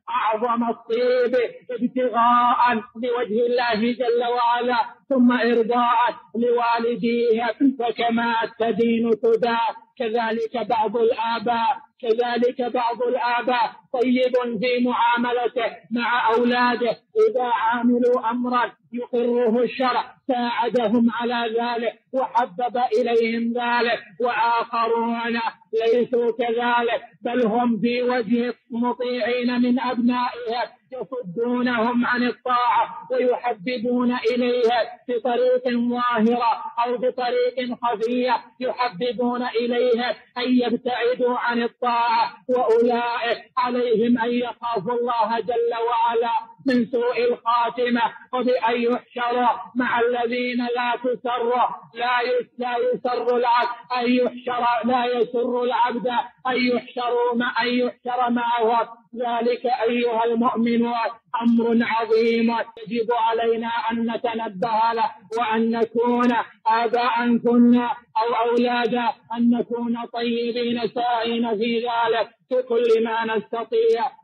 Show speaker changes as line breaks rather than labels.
أعظم الطيب ابتغاء لوجه الله جل وعلا ثم إرضاء لوالديه، فكما تدين تدان. كذلك بعض الآباء طيب في معاملته مع أولاده، إذا عاملوا أمرا يقره الشرع ساعدهم على ذلك وحبب إليهم ذلك، وآخرون ليسوا كذلك، بل هم في وجه مطيعين من أبنائهم يصدونهم عن الطاعة ويحببون إليها بطريق ظاهرة أو بطريق خفية، يحببون إليها أن يبتعدوا عن الطاعة، وأولئك عليهم أن يخافوا الله جل وعلا من سوء الخاتمة، وبأن يحشروا مع الذين لا يسر العبد أن يحشر معهم. ذلك أيها المؤمنون أمر عظيم يجب علينا أن نتنبه له، وأن نكون آباء كنا أو أولادا أن نكون طيبين سائين في ذلك في كل ما نستطيع.